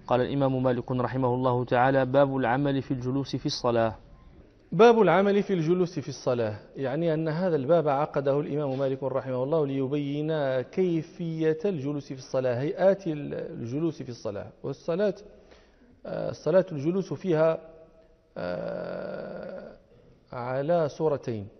قال الإمام مالك رحمه الله تعالى: باب العمل في الجلوس في الصلاة. باب العمل في الجلوس في الصلاة، يعني أن هذا الباب عقده الإمام مالك رحمه الله ليبين كيفية الجلوس في الصلاة، هيئات الجلوس في الصلاة. والصلاة الجلوس فيها على صورتين: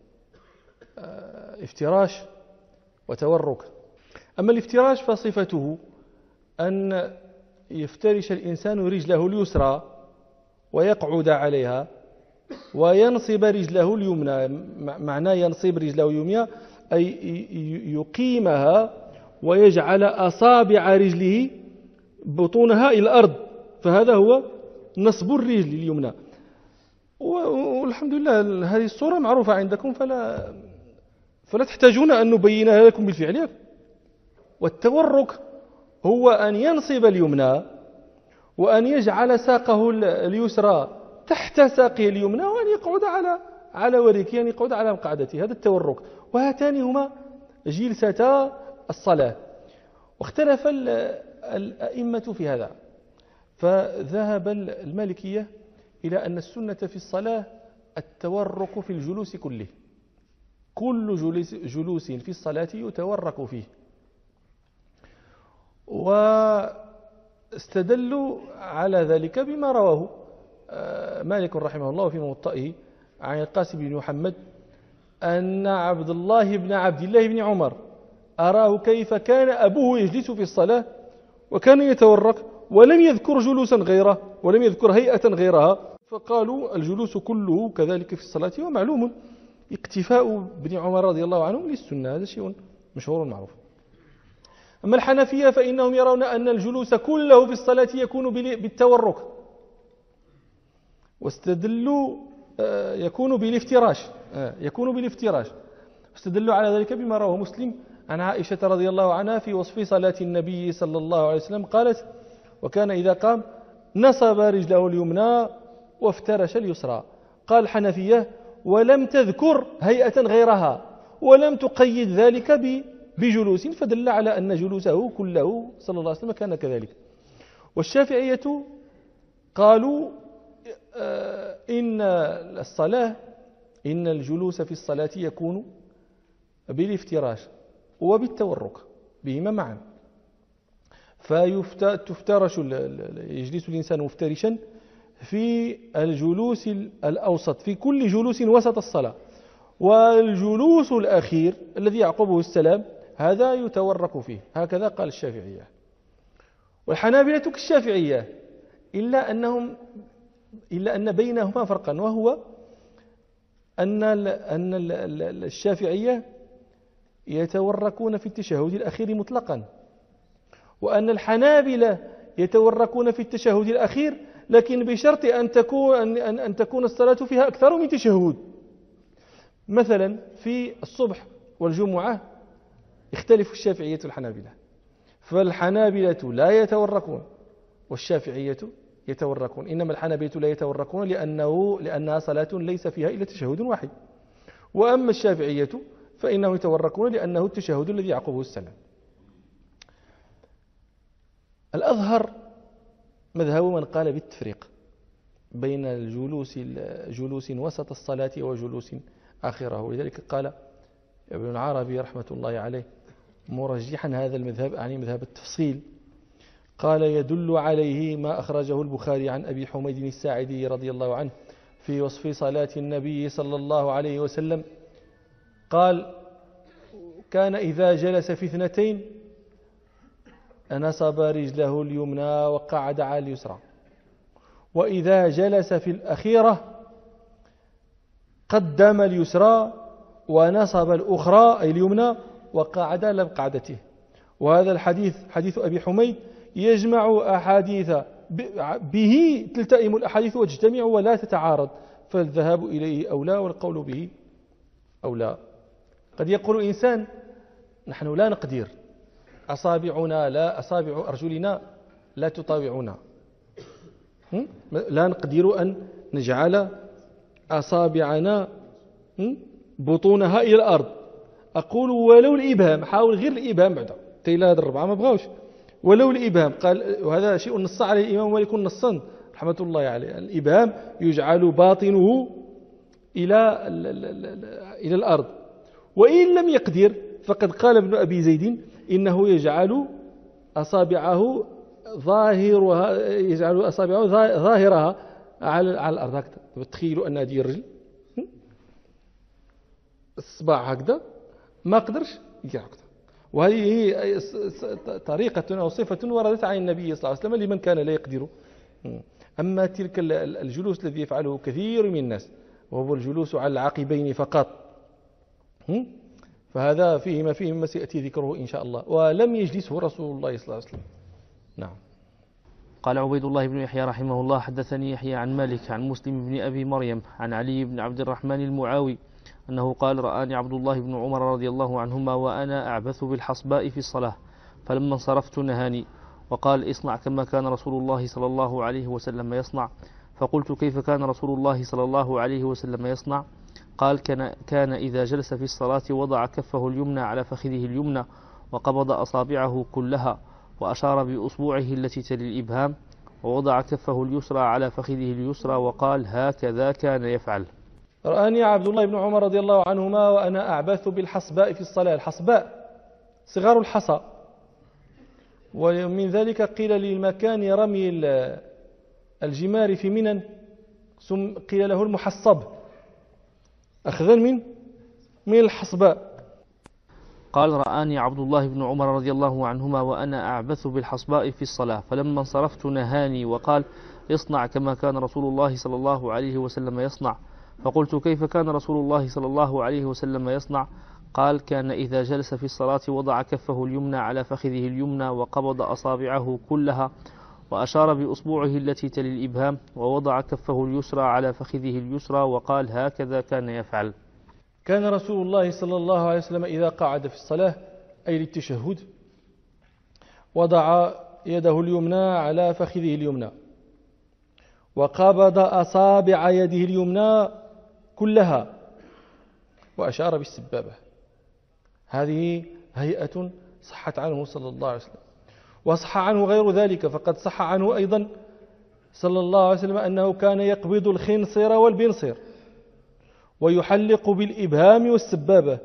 افتراش وتورك. أما الافتراش فصفته أن يفترش الإنسان رجله اليسرى ويقعد عليها وينصب رجله اليمنى. معنى ينصب رجله اليمنى أي يقيمها ويجعل أصابع رجله بطونها إلى الأرض، فهذا هو نصب الرجل اليمنى. والحمد لله هذه الصورة معروفة عندكم، فلا تحتاجون أن نبينها لكم بالفعل. والتورك هو أن ينصب اليمنى وأن يجعل ساقه اليسرى تحت ساقه اليمنى وأن يقعد على وركه، يعني يقعد على مقعدته. هذا التورك. وهاتان هما جلستا الصلاة. واختلف الأئمة في هذا، فذهب المالكية إلى أن السنة في الصلاة التورك في الجلوس كله. كل جلوس في الصلاة يتورك فيه. واستدلوا على ذلك بما رواه مالك رحمه الله في موطئه عن القاسم بن محمد أن عبد الله بن عمر أراه كيف كان أبوه يجلس في الصلاة وكان يتورك ولم يذكر جلوسا غيره ولم يذكر هيئة غيرها، فقالوا الجلوس كله كذلك في الصلاة. ومعلوم اقتفاء ابن عمر رضي الله عنه للسنة، هذا شيء مشهور معروف. أما الحنفية فإنهم يرون أن الجلوس كله في الصلاة يكون بالتورك، واستدلوا يكون بالافتراش. واستدلوا على ذلك بما رواه مسلم عن عائشة رضي الله عنها في وصف صلاة النبي صلى الله عليه وسلم قالت: وكان إذا قام نصب رجله اليمنى وافترش اليسرى. قال الحنفية: ولم تذكر هيئة غيرها ولم تقيد ذلك بجلوس، فدل على أن جلوسه كله صلى الله عليه وسلم كان كذلك. والشافعية قالوا إن الجلوس في الصلاة يكون بالافتراش وبالتورك بهما معا. فيفترش يجلس الإنسان مفترشا في الجلوس الأوسط، في كل جلوس وسط الصلاة. والجلوس الأخير الذي يعقبه السلام هذا يتورك فيه. هكذا قال الشافعية. والحنابلة كالشافعية إلا أن بينهما فرقا، وهو أن الشافعية يتوركون في التشهد الأخير مطلقا، وأن الحنابلة يتوركون في التشهد الأخير لكن بشرط أن تكون الصلاة فيها أكثر من تشهد. مثلا في الصبح والجمعة يختلف الشافعية والحنابلة، فالحنابلة لا يتوركون والشافعية يتوركون. إنما الحنابلة لا يتوركون لأنها صلاة ليس فيها إلا تشهد واحد. وأما الشافعية فإنهم يتوركون لأنه التشهد الذي يعقبه السلام. الأظهر مذهب من قال بالتفريق بين جلوس وسط الصلاة وجلوس آخره. ولذلك قال ابن العربي رحمة الله عليه مرجحا هذا المذهب، يعني مذهب التفصيل، قال: يدل عليه ما أخرجه البخاري عن أبي حميد الساعدي رضي الله عنه في وصف صلاة النبي صلى الله عليه وسلم. قال: كان إذا جلس في اثنتين نصب رجله اليمنى وقعد على اليسرى، وإذا جلس في الأخيرة قدم اليسرى ونصب الأخرى أي اليمنى وقعد على مقعدته. وهذا الحديث حديث أبي حميد يجمع أحاديث به تلتئم الأحاديث وتجتمع ولا تتعارض، فالذهاب إليه أولى والقول به أولى. قد يقول إنسان: نحن لا نقدر، أصابع أرجلنا لا تطاوعنا، لا نقدر أن نجعل أصابعنا بطونها إلى الأرض. أقول ولو الإبهام، حاول غير الإبهام بعد تيلا هذا الربعة ما بغاوش، ولو الإبهام، قال وهذا شيء نص عليه الإمام مالك نصا رحمة الله عليه، الإبهام يجعل باطنه إلى الأرض، وإن لم يقدر فقد قال ابن أبي زيد إنه يجعل أصابعه ظاهرها على الأرض هكذا. تخيلوا أن هذه الرجل الصباع هكذا ما قدرش يدير هكذا. وهذه هي طريقة أو صفة وردت عن النبي صلى الله عليه وسلم لمن كان لا يقدر. أما تلك الجلوس الذي يفعله كثير من الناس وهو الجلوس على العقبين فقط، فهذا فيه ما سيأتي ذكره إن شاء الله، ولم يجلسه رسول الله صلى الله عليه وسلم. نعم. قال عبيد الله بن يحيى رحمه الله حدثني يحيى عن مالك عن مسلم بن أبي مريم عن علي بن عبد الرحمن المعاوي أنه قال رآني عبد الله بن عمر رضي الله عنهما وأنا أعبث بالحصباء في الصلاة فلما انصرفت نهاني وقال اصنع كما كان رسول الله صلى الله عليه وسلم يصنع. فقلت كيف كان رسول الله صلى الله عليه وسلم يصنع؟ قال كان إذا جلس في الصلاة وضع كفه اليمنى على فخذه اليمنى وقبض أصابعه كلها وأشار بأصبعه التي تلي الإبهام ووضع كفه اليسرى على فخذه اليسرى وقال هكذا كان يفعل. رآني عبد الله بن عمر رضي الله عنهما وأنا أعبث بالحصباء في الصلاة. الحصباء صغار الحصى، ومن ذلك قيل للمكان رمي الجمار في منن قيل له المحصب أخذا من الحصباء. قال رآني عبد الله بن عمر رضي الله عنهما وأنا أعبث بالحصباء في الصلاة فلما انصرفت نهاني وقال اصنع كما كان رسول الله صلى الله عليه وسلم يصنع. فقلت كيف كان رسول الله صلى الله عليه وسلم يصنع؟ قال كان إذا جلس في الصلاة وضع كفه اليمنى على فخذه اليمنى وقبض أصابعه كلها وأشار بأصبعه التي تلي الإبهام ووضع كفه اليسرى على فخذه اليسرى وقال هكذا كان يفعل. كان رسول الله صلى الله عليه وسلم إذا قعد في الصلاة أي للتشهد وضع يده اليمنى على فخذه اليمنى وقبض أصابع يده اليمنى كلها وأشار بالسبابة. هذه هيئة صحت عنه صلى الله عليه وسلم. وصح عنه غير ذلك، فقد صح عنه أيضا صلى الله عليه وسلم أنه كان يقبض الخنصر والبنصر ويحلق بالإبهام والسبابة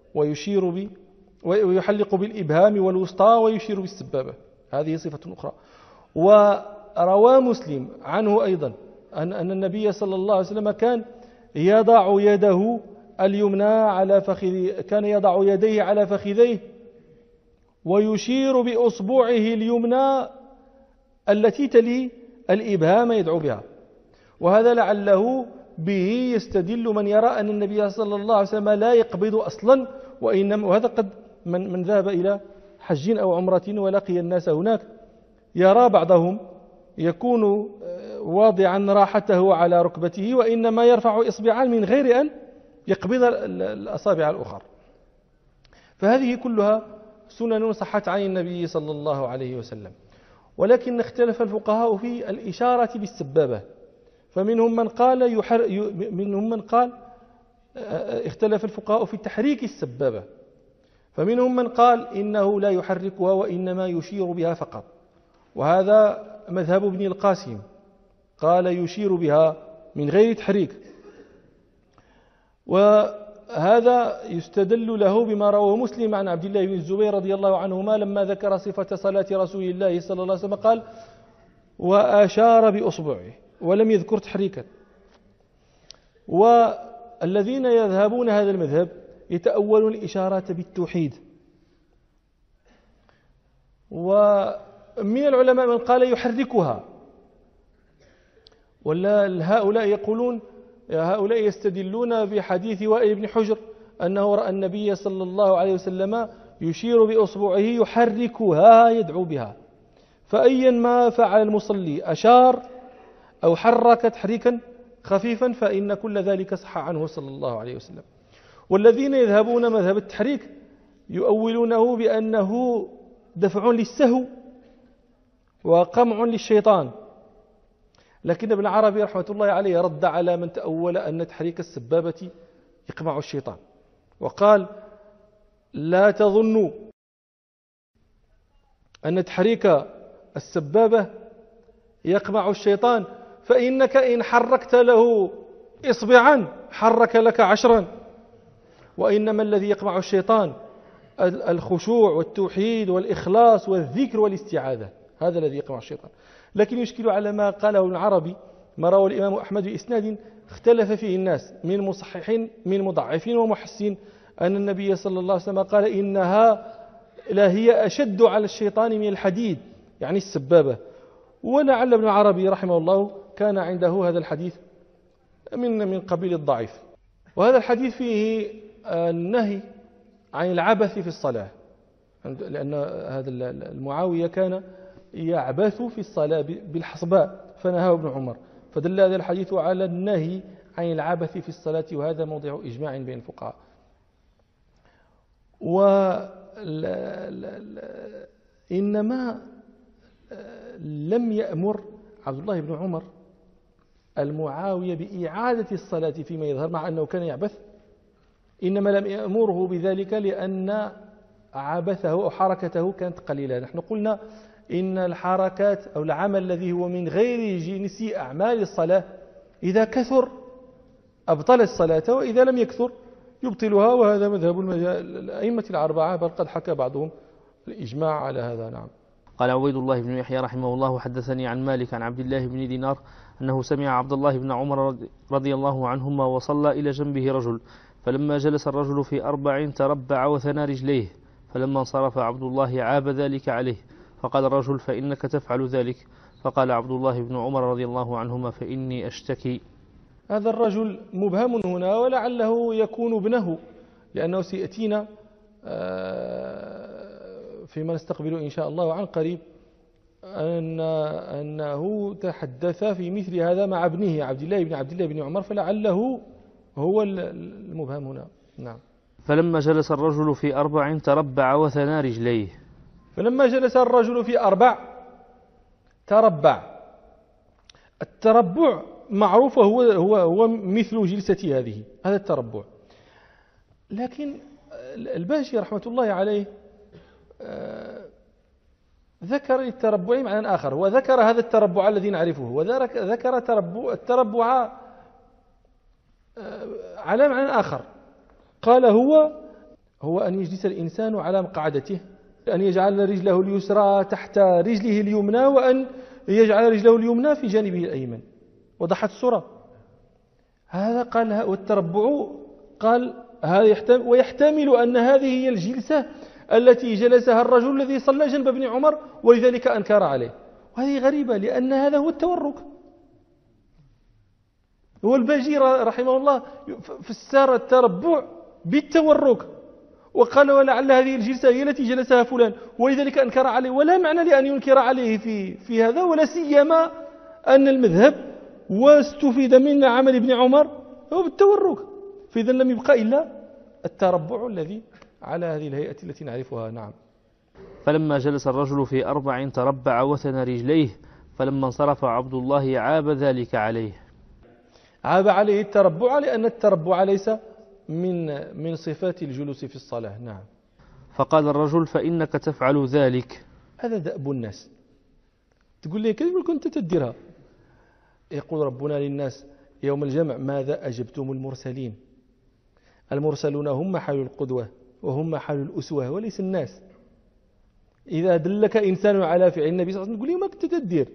ويحلق بالإبهام والوسطى ويشير بالسبابة. هذه صفة أخرى. وروى مسلم عنه أيضا أن النبي صلى الله عليه وسلم كان يضع يده اليمنى على فخذ، كان يضع يديه على فخذيه ويشير بأصبعه اليمنى التي تلي الإبهام يدعو بها. وهذا لعله به يستدل من يرى أن النبي صلى الله عليه وسلم لا يقبض أصلا، وهذا قد من ذهب إلى حج أو عمرة ولقي الناس هناك يرى بعضهم يكون واضعا راحته على ركبته وإنما يرفع إصبعان من غير أن يقبض الأصابع الأخرى. فهذه كلها سنن صحت عن النبي صلى الله عليه وسلم. ولكن اختلف الفقهاء في الإشارة بالسبابة، فمنهم من قال اختلف الفقهاء في تحريك السبابة، فمنهم من قال إنه لا يحركها وإنما يشير بها فقط، وهذا مذهب ابن القاسم، قال يشير بها من غير تحريك. وهذا يستدل له بما رواه مسلم عن عبد الله بن الزبير رضي الله عنهما لما ذكر صفة صلاة رسول الله صلى الله عليه وسلم قال وأشار بأصبعه ولم يذكر تحريكا. والذين يذهبون هذا المذهب يتأولون الإشارات بالتوحيد، ومن العلماء من قال يحركها، ولا هؤلاء يقولون هؤلاء يستدلون بحديث وائل بن حجر أنه رأى النبي صلى الله عليه وسلم يشير بأصبعه يحركها يدعو بها، فأيا ما فعل المصلي أشار أو حرك تحريكا خفيفا فإن كل ذلك صح عنه صلى الله عليه وسلم. والذين يذهبون مذهب التحريك يؤولونه بأنه دفع للسهو وقمع للشيطان، لكن ابن عربي رحمة الله عليه رد على من تأول أن تحريك السبابة يقمع الشيطان، وقال لا تظنوا أن تحريك السبابة يقمع الشيطان، فإنك إن حركت له إصبعا حرك لك 10، وإنما الذي يقمع الشيطان الخشوع والتوحيد والإخلاص والذكر والاستعاذة، هذا الذي يقمع الشيطان. لكن يشكل على ما قاله ابن عربي، ما روى الإمام أحمد بإسناد اختلف فيه الناس من مصححين من مضعفين ومحسين، أن النبي صلى الله عليه وسلم قال إنها لا هي أشد على الشيطان من الحديد، يعني السبابة. ولعل ابن عربي رحمه الله كان عنده هذا الحديث من قبيل الضعيف. وهذا الحديث فيه النهي عن العبث في الصلاة، لأن هذا المعاوية كان يعبث في الصلاة بالحصباء فنهاه ابن عمر، فدل هذا الحديث على النهي عن العبث في الصلاة، وهذا موضع إجماع بين الفقهاء. إنما لم يأمر عبد الله بن عمر المعاوية بإعادة الصلاة فيما يظهر مع أنه كان يعبث، إنما لم يأمره بذلك لأن عبثه أو حركته كانت قليلة. نحن قلنا إن الحركات أو العمل الذي هو من غير جنس أعمال الصلاة إذا كثر أبطل الصلاة، وإذا لم يكثر يبطلها، وهذا مذهب الأئمة الأربعة، بل قد حكى بعضهم الإجماع على هذا. نعم. قال عبيد الله بن يحيى رحمه الله حدثني عن مالك عن عبد الله بن دينار أنه سمع عبد الله بن عمر رضي الله عنهما وصلى إلى جنبه رجل، فلما جلس الرجل في 4 تربع وثنى رجليه، فلما انصرف عبد الله عاب ذلك عليه، فقال الرجل فإنك تفعل ذلك، فقال عبد الله بن عمر رضي الله عنهما فإني أشتكي. هذا الرجل مبهم هنا، ولعله يكون ابنه، لأنه سيأتينا فيما نستقبل إن شاء الله عن قريب أنه تحدث في مثل هذا مع ابنه عبد الله بن عمر، فلعله هو المبهم هنا. نعم. فلما جلس الرجل في 4 تربع وثنى رجليه. فلما جلس الرجل في 4 تربع. التربع معروف هو مثل جلسة هذه، هذا التربع. لكن الباشي رحمة الله عليه ذكر التربع معنى آخر، وذكر هذا التربع الذي نعرفه، وذكر التربع على معنى آخر. قال هو أن يجلس الإنسان على مقعدته، أن يجعل رجله اليسرى تحت رجله اليمنى، وأن يجعل رجله اليمنى في جانبه الأيمن، وضحت الصورة. هذا قال، والتربع قال هذا ويحتمل أن هذه هي الجلسة التي جلسها الرجل الذي صلى جنب ابن عمر، ولذلك أنكر عليه. وهذه غريبة، لأن هذا هو التورك. هو الباجي رحمه الله فسر التربع بالتورك، وقال ولعل هذه الجلسة هي التي جلسها فلان، ولذلك أنكر عليه. ولا معنى لأن ينكر عليه في هذا، ولا سيما أن المذهب واستفيد من عمل ابن عمر هو بالتورك، فإذا لم يبقى إلا التربع الذي على هذه الهيئة التي نعرفها. نعم. فلما جلس الرجل في 4 تربع وثنى رجليه، فلما انصرف عبد الله عاب ذلك عليه. عاب عليه التربع، لأن التربع ليس من صفات الجلوس في الصلاة. نعم. فقال الرجل فإنك تفعل ذلك. هذا دأب الناس. تقول لي كيف كنت تديرها؟ يقول ربنا للناس يوم الجمع ماذا أجبتم المرسلين؟ المرسلون هم محل القدوة وهم محل الأسوة وليس الناس. إذا دلك إنسان على فعل النبي صلى الله عليه وسلم تقول لي ما كنت تدير،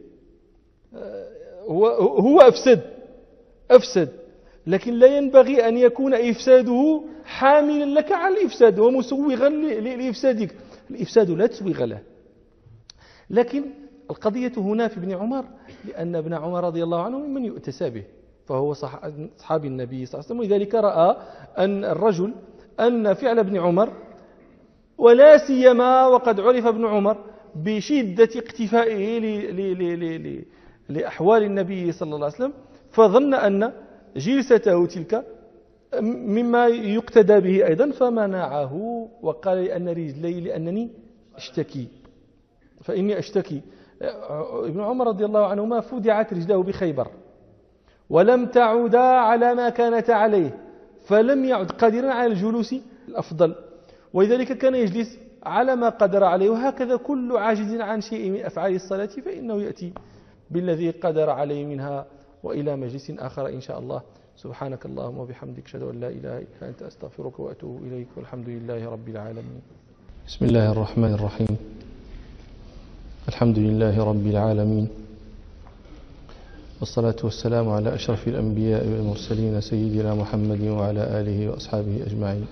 هو أفسد، لكن لا ينبغي أن يكون إفساده حاملا لك على الإفساد ومسوغا لإفسادك. الإفساد لا تسوغ له. لكن القضية هنا في ابن عمر، لأن ابن عمر رضي الله عنه ممن يؤتسى به، فهو صحابي النبي صلى الله عليه وسلم، ولذلك رأى أن فعل ابن عمر، ولا سيما وقد عرف ابن عمر بشدة اقتفائه لأحوال النبي صلى الله عليه وسلم، فظن أن جلسته تلك مما يقتدى به أيضا، فمنعه وقال لأن رجلي لأنني أشتكي، فإني أشتكي. ابن عمر رضي الله عنهما فدعت رجله بخيبر ولم تعودا على ما كانت عليه، فلم يعد قادرا على الجلوس الأفضل، ولذلك كان يجلس على ما قدر عليه. وهكذا كل عاجز عن شيء من أفعال الصلاة فإنه يأتي بالذي قدر عليه منها. وإلى مجلس آخر إن شاء الله. سبحانك اللهم وبحمدك أشهد أن لا إله إلا أنت أستغفرك وأتوب إليك والحمد لله رب العالمين. بسم الله الرحمن الرحيم. الحمد لله رب العالمين، والصلاة والسلام على أشرف الأنبياء والمرسلين سيدنا محمد وعلى آله وأصحابه أجمعين.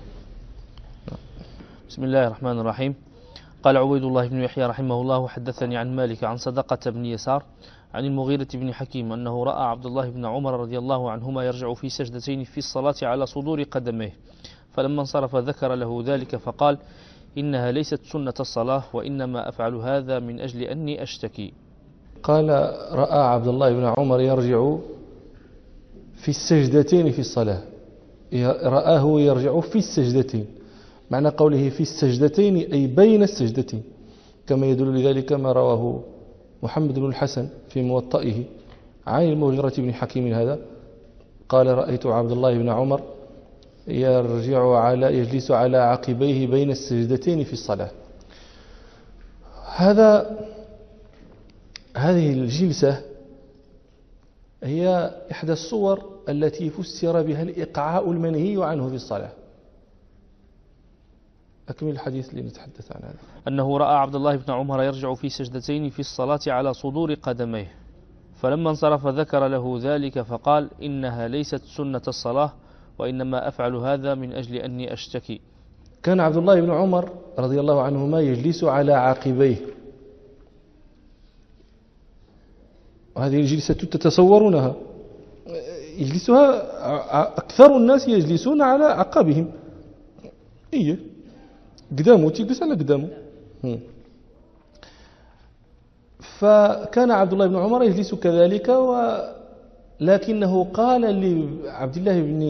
بسم الله الرحمن الرحيم. قال عبيد الله بن يحيى رحمه الله: حدثني عن مالك عن صدقة بن يسار عن المغيرة بن حكيم أنه رأى عبد الله بن عمر رضي الله عنهما يرجع في سجدتين في الصلاة على صدور قدميه، فلما انصرف ذكر له ذلك فقال: إنها ليست سنة الصلاة، وإنما أفعل هذا من أجل أني أشتكي. قال: رأى عبد الله بن عمر يرجع في السجدتين في الصلاة، رآه يرجع في السجدتين، معنى قوله في السجدتين أي بين السجدتين، كما يدل لذلك ما رواه محمد بن الحسن في موطئه عن المغيرة بن حكيم هذا، قال: رأيت عبد الله بن عمر يجلس على عقبيه بين السجدتين في الصلاة. هذه الجلسة هي إحدى الصور التي فسر بها الإقعاء المنهي عنه في الصلاة. أكمل الحديث لنتحدث عن هذا. أنه رأى عبد الله بن عمر يرجع في سجدتين في الصلاة على صدور قدميه، فلما انصرف ذكر له ذلك فقال: إنها ليست سنة الصلاة، وإنما أفعل هذا من أجل أني أشتكي. كان عبد الله بن عمر رضي الله عنهما يجلس على عقبيه، وهذه الجلسة تتصورونها يجلسها أكثر الناس يجلسون على عقبهم، قدامه تجلس على قدامه. فكان عبد الله بن عمر يجلس كذلك، لكنه قال لعبد الله بن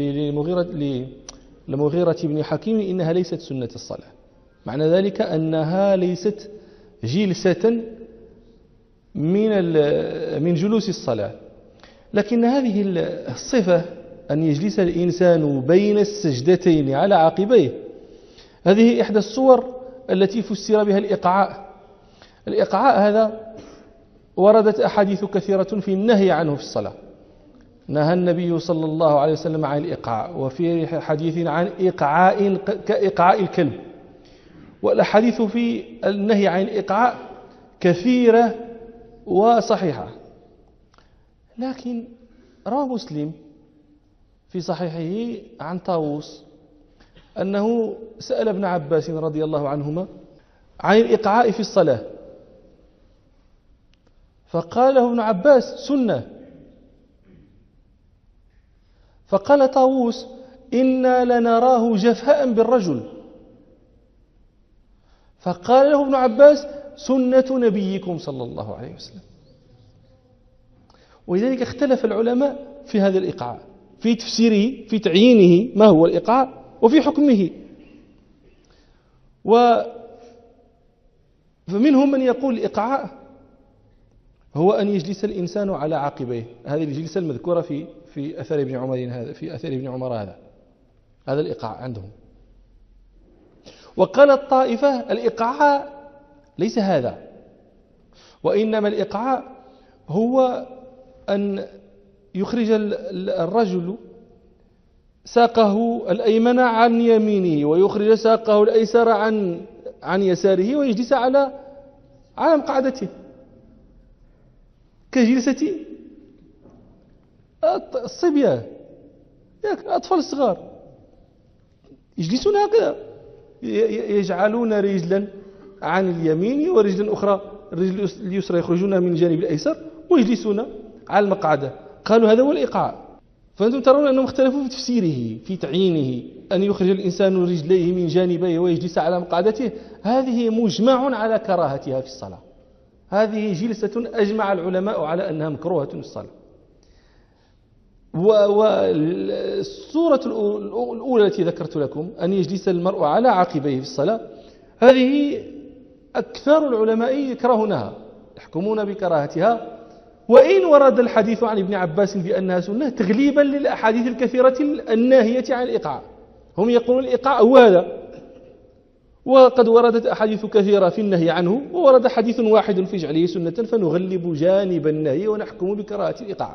لمغيرة بن حكيم: إنها ليست سنة الصلاة، معنى ذلك أنها ليست جلسة من جلوس الصلاة. لكن هذه الصفة أن يجلس الإنسان بين السجدتين على عقبيه، هذه إحدى الصور التي فسر بها الإقعاء. الإقعاء هذا وردت أحاديث كثيرة في النهي عنه في الصلاة. نهى النبي صلى الله عليه وسلم عن الإقعاء، وفي حديث عن إقعاء كإقعاء الكلب، والأحاديث في النهي عن الإقعاء كثيرة وصحيحة. لكن روى مسلم في صحيحه عن طاووس أنه سأل ابن عباس رضي الله عنهما عن الإقعاء في الصلاة، فقال له ابن عباس: سنة. فقال طاووس: إنا لنراه جفاء بالرجل. فقال له ابن عباس: سنة نبيكم صلى الله عليه وسلم. ولذلك اختلف العلماء في هذا الإقعاء، في تفسيره، في تعيينه ما هو الإقعاء، وفي حكمه. فمنهم من يقول الإقعاء هو أن يجلس الإنسان على عقبيه، هذه الجلسة المذكورة في أثر ابن عمر هذا، في أثر ابن عمر هذا الإقعاء عندهم. وقال الطائفة: الإقعاء ليس هذا، وإنما الإقعاء هو أن يخرج الرجل ساقه الأيمن عن يمينه، ويخرج ساقه الأيسر عن يساره، ويجلس على مقعدته كجلسة الصبيان، الأطفال الصغار يجلسون هكذا، يجعلون رجلا عن اليمين ورجلا أخرى، الرجل اليسرى يخرجون من الجانب الأيسر ويجلسون على المقعدة. قالوا هذا هو الإيقاع. فأنتم ترون أنهم اختلفوا في تفسيره، في تعيينه، أن يخرج الإنسان رجليه من جانبيه ويجلس على مقعدته، هذه مجمع على كراهتها في الصلاة. هذه جلسة أجمع العلماء على أنها مكروهة في الصلاة. والصورة الأولى التي ذكرت لكم، أن يجلس المرء على عقبيه في الصلاة، هذه أكثر العلماء يكرهونها، يحكمون بكراهتها، وإن ورد الحديث عن ابن عباس بأنها سنة تغليبا للأحاديث الكثيرة الناهية عن الإيقاع. هم يقولون الإيقاع هو هذا، وقد وردت أحاديث كثيرة في النهي عنه، وورد حديث واحد في جعله سنة، فنغلب جانب النهي ونحكم بكراهة الإيقاع.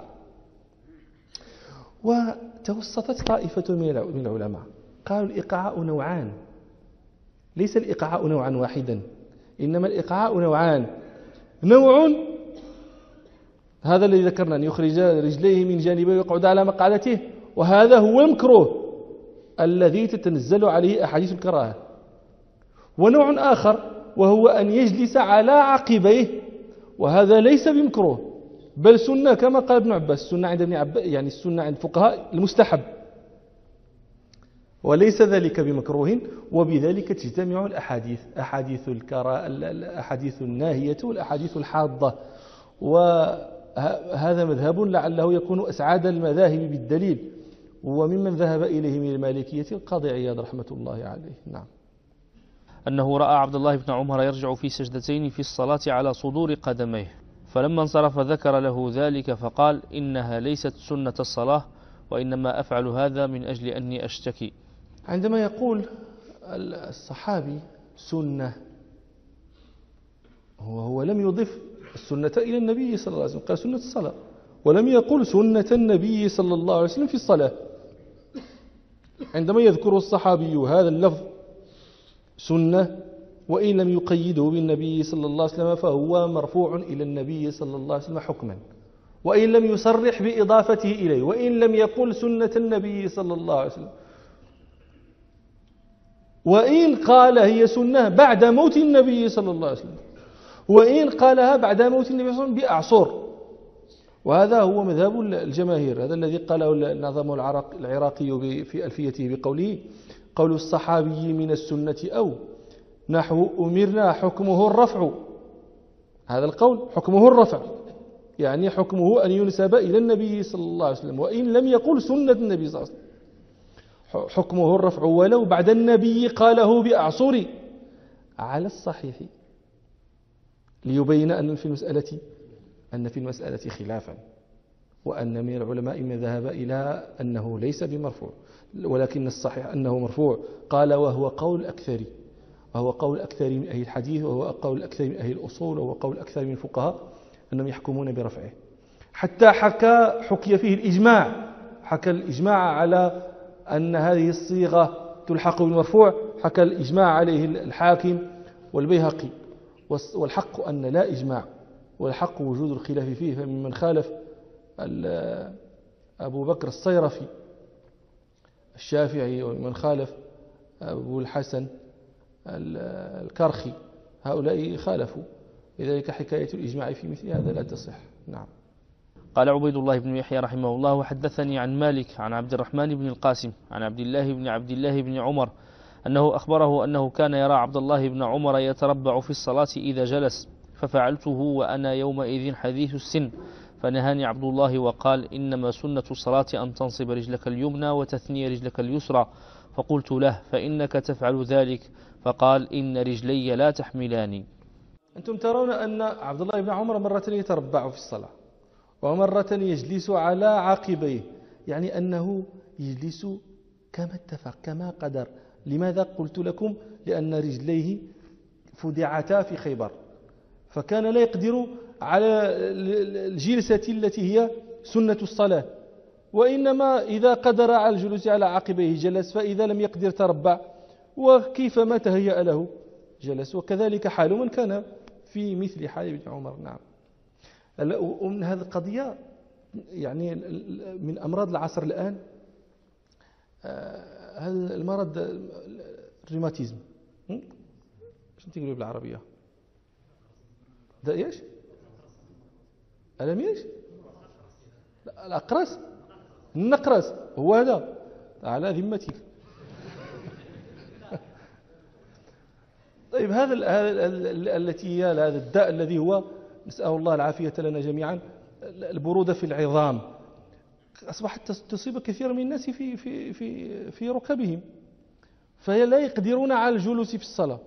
وتوسطت طائفة من العلماء قالوا الإيقاع نوعان، ليس الإيقاع نوعا واحدا، إنما الإيقاع نوعان. نوع هذا الذي ذكرنا، أن يخرج رجليه من جانبه ويقعد على مقعدته، وهذا هو المكروه الذي تتنزل عليه أحاديث الكراهة. ونوع آخر وهو أن يجلس على عقبيه، وهذا ليس بمكروه بل سنة، كما قال ابن عباس، السنة عند ابن عباس يعني السنة عند الفقهاء المستحب، وليس ذلك بمكروه. وبذلك تجتمع الأحاديث، أحاديث الكراهة، الأحاديث الناهية والأحاديث الحاضة. وهذا مذهب لعله يكون أسعد المذاهب بالدليل، وممن ذهب إليه من المالكية القاضي عياض رحمة الله عليه. نعم. أنه رأى عبد الله بن عمر يرجع في سجدتين في الصلاة على صدور قدميه، فلما انصرف ذكر له ذلك فقال: إنها ليست سنة الصلاة، وإنما أفعل هذا من أجل أني أشتكي. عندما يقول الصحابي سنة، هو لم يضف السنة إلى النبي صلى الله عليه وسلم، قال سنة الصلاة، ولم يقل سنة النبي صلى الله عليه وسلم في الصلاة. عندما يذكر الصحابي هذا اللفظ سنة وإن لم يقيده بالنبي صلى الله عليه وسلم فهو مرفوع إلى النبي صلى الله عليه وسلم حكما، وإن لم يصرح بإضافته إليه، وإن لم يقل سنة النبي صلى الله عليه وسلم، وإن قال هي سنة بعد موت النبي صلى الله عليه وسلم، وإن قالها بعد موت النبي صلى الله عليه وسلم بأعصر. وهذا هو مذهب الجماهير، هذا الذي قاله النظام العراقي في ألفيته بقوله: قول الصحابي من السنة أو نحو أمرنا حكمه الرفع. هذا القول حكمه الرفع، يعني حكمه أن ينسب إلى النبي صلى الله عليه وسلم، وإن لم يقل سنة النبي صلى الله عليه وسلم حكمه الرفع ولو بعد النبي قاله بأعصر على الصحيح، ليبين أن في المسألة خلافا، وأن من العلماء من ذهب إلى أنه ليس بمرفوع، ولكن الصحيح أنه مرفوع. قال وهو قول الأكثر، وهو قول الأكثر من أهل الحديث، وهو قول الأكثر من أهل الأصول، وهو قول الأكثر من الفقهاء أنهم يحكمون برفعه. حتى حكي فيه الإجماع، حكى الإجماع على أن هذه الصيغة تلحق بالمرفوع، حكى الإجماع عليه الحاكم والبيهقي. والحق أن لا إجماع، والحق وجود الخلاف فيه، فممن خالف أبو بكر الصيرفي الشافعي، ومن خالف أبو الحسن الكرخي، هؤلاء خالفوا، لذلك حكاية الإجماع في مثل هذا لا تصح. نعم. قال عبيد الله بن يحيى رحمه الله: وحدثني عن مالك عن عبد الرحمن بن القاسم عن عبد الله بن عمر أنه أخبره أنه كان يرى عبد الله بن عمر يتربع في الصلاة إذا جلس، ففعلته وأنا يومئذ حديث السن، فنهاني عبد الله وقال: إنما سنة الصلاة أن تنصب رجلك اليمنى وتثني رجلك اليسرى. فقلت له: فإنك تفعل ذلك؟ فقال: إن رجلي لا تحملاني. أنتم ترون أن عبد الله بن عمر مرة يتربع في الصلاة، ومرة يجلس على عقبيه، يعني أنه يجلس كما اتفق كما قدر. لماذا قلت لكم؟ لأن رجليه فدعتا في خيبر، فكان لا يقدر على الجلسة التي هي سنة الصلاة، وإنما إذا قدر على الجلوس على عقبيه جلس، فإذا لم يقدر تربع، وكيفما تهيأ له جلس. وكذلك حال من كان في مثل حال ابن عمر. نعم. ومن هذه القضية يعني من أمراض العصر الآن هذا المرض الروماتيزم، شنو تقولوا بالعربية؟ ده ايش؟ ألم ايش؟ الأقرس، النقرس، هو هذا على ذمتك. طيب هذا التي هي هذا الداء الذي هو، نسأل الله العافية لنا جميعا، البرودة في العظام، أصبحت تصيب كثير من الناس في ركبهم، فلا يقدرون على الجلوس في الصلاة.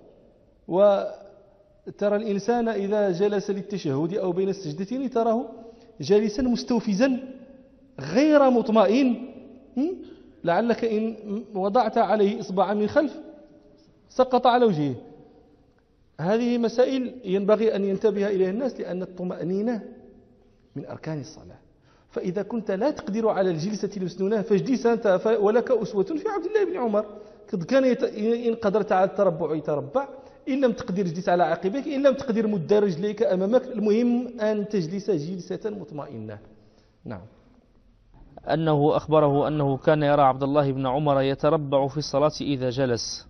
وترى الإنسان إذا جلس للتشهد أو بين السجدتين تراه جالسا مستوفزا غير مطمئن، لعلك إن وضعت عليه إصبعا من خلف سقط على وجهه. هذه مسائل ينبغي أن ينتبه إليها الناس، لأن الطمأنينة من أركان الصلاة. فإذا كنت لا تقدر على الجلسة المسنونة فاجلس أنت، ولك أسوة في عبد الله بن عمر، كان إن قدرت على التربع يتربع، إن لم تقدر اجلس على عقبيك، إن لم تقدر مد رجليك أمامك، المهم أن تجلس جلسة مطمئنة. نعم. أنه أخبره أنه كان يرى عبد الله بن عمر يتربع في الصلاة إذا جلس،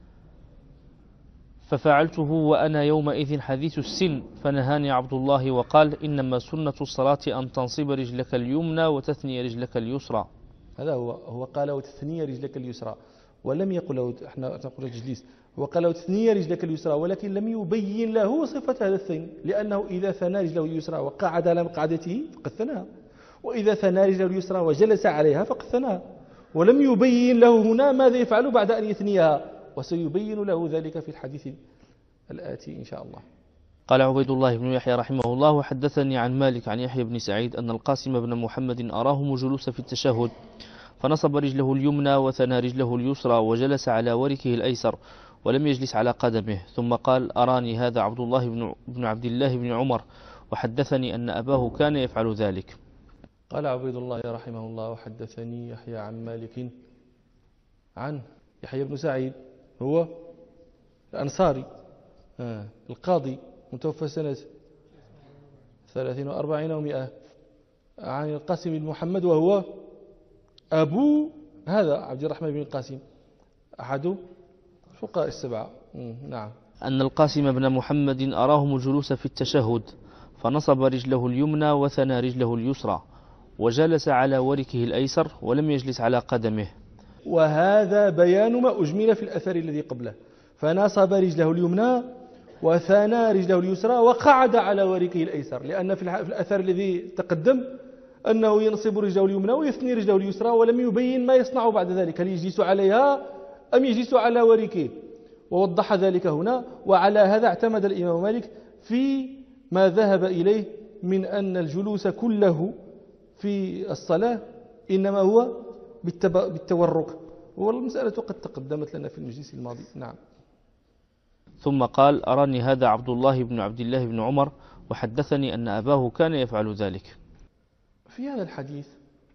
ففعلته وأنا يومئذ حديث السن، فنهاني عبد الله وقال: إنما سنة الصلاة أن تنصب رجلك اليمنى وتثني رجلك اليسرى. هذا هو قال وتثني رجلك اليسرى، ولم يقل له احنا نقول تجليس، هو قال له تثني رجلك اليسرى، ولكن لم يبين له صفة هذا الثني، لأنه إذا ثنى رجله اليسرى وقعد على مقعدته فقد ثناها، وإذا ثنى رجله اليسرى وجلس عليها فقد ثناها، ولم يبين له هنا ماذا يفعل بعد أن يثنيها، وسيبين له ذلك في الحديث الآتي إن شاء الله. قال عبيد الله بن يحيى رحمه الله: وحدثني عن مالك عن يحيى بن سعيد أن القاسم بن محمد أراهم جلوس في التشهد، فنصب رجله اليمنى وثنى رجله اليسرى وجلس على وركه الأيسر ولم يجلس على قدمه، ثم قال: أراني هذا عبد الله بن عبد الله بن عمر، وحدثني أن أباه كان يفعل ذلك. قال عبيد الله رحمه الله: وحدثني يحيى عن مالك عن يحيى بن سعيد، هو الأنصاري القاضي، متوفى سنة 43 و100، عن القاسم بن محمد وهو أبو هذا عبد الرحمن بن القاسم، أحد فقهاء السبعة. نعم. أن القاسم بن محمد أراهم جلوس في التشهد، فنصب رجله اليمنى وثنى رجله اليسرى وجلس على وركه الأيسر ولم يجلس على قدمه. وهذا بيان ما أجمل في الأثر الذي قبله، فنصب رجله اليمنى وثنى رجله اليسرى وقعد على وركه الأيسر، لأن في الأثر الذي تقدم أنه ينصب رجله اليمنى ويثني رجله اليسرى، ولم يبين ما يصنع بعد ذلك، هل يجلس عليها أم يجلس على وركه، ووضح ذلك هنا. وعلى هذا اعتمد الإمام مالك في ما ذهب إليه من أن الجلوس كله في الصلاة إنما هو بالتورك، والمسألة قد تقدمت لنا في المجلس الماضي. نعم. ثم قال: أراني هذا عبد الله بن عمر، وحدثني أن أباه كان يفعل ذلك. في هذا الحديث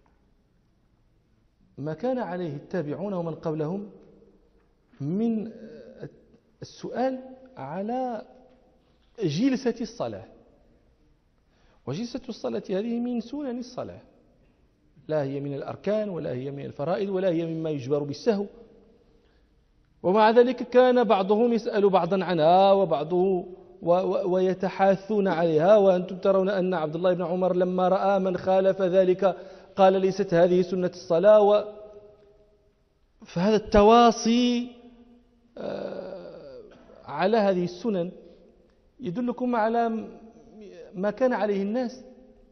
ما كان عليه التابعون ومن قبلهم من السؤال على جلسة الصلاة، وجلسة الصلاة هذه من سنن الصلاة، لا هي من الأركان ولا هي من الفرائض ولا هي مما يجبر بالسهو، ومع ذلك كان بعضهم يسأل بعضا عنها وبعضه ويتحاثون عليها. وأنتم ترون أن عبد الله بن عمر لما رأى من خالف ذلك قال: ليست هذه سنة الصلاة. فهذا التواصي على هذه السنن يدلكم على ما كان عليه الناس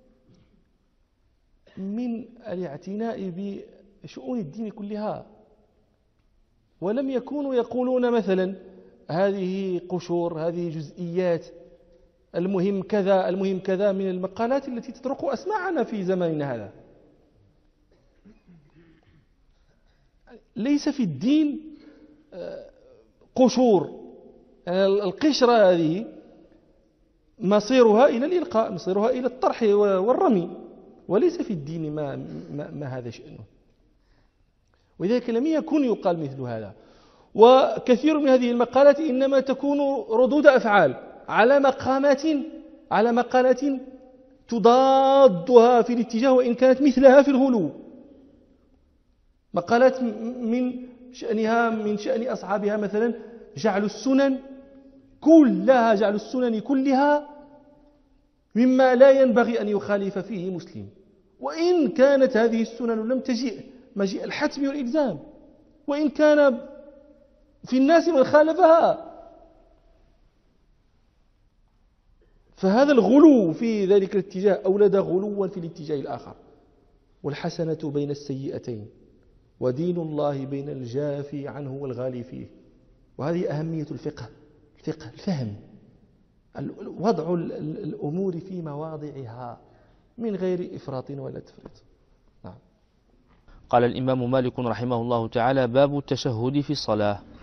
من الاعتناء بشؤون الدين كلها، ولم يكونوا يقولون مثلا هذه قشور، هذه جزئيات، المهم كذا المهم كذا، من المقالات التي تطرق أسماعنا في زماننا هذا. ليس في الدين قشور، يعني القشرة هذه مصيرها إلى الإلقاء، مصيرها إلى الطرح والرمي، وليس في الدين ما هذا شأنه. ولذلك لم يكن يقال مثل هذا. وكثير من هذه المقالات إنما تكون ردود أفعال على مقالات تضادها في الاتجاه، وإن كانت مثلها في الغلو، مقالات من شأن أصحابها مثلا جعل السنن كلها مما لا ينبغي أن يخالف فيه مسلم، وإن كانت هذه السنن لم تجيء مجيء الحتم والإلزام، وإن كان في الناس من خالفها. فهذا الغلو في ذلك الاتجاه أولد غلوا في الاتجاه الآخر. والحسنة بين السيئتين، ودين الله بين الجافي عنه والغالي فيه. وهذه أهمية الفقه، الفهم، وضع الأمور في مواضعها من غير إفراط ولا تفريط. نعم. قال الإمام مالك رحمه الله تعالى: باب التشهد في الصلاة.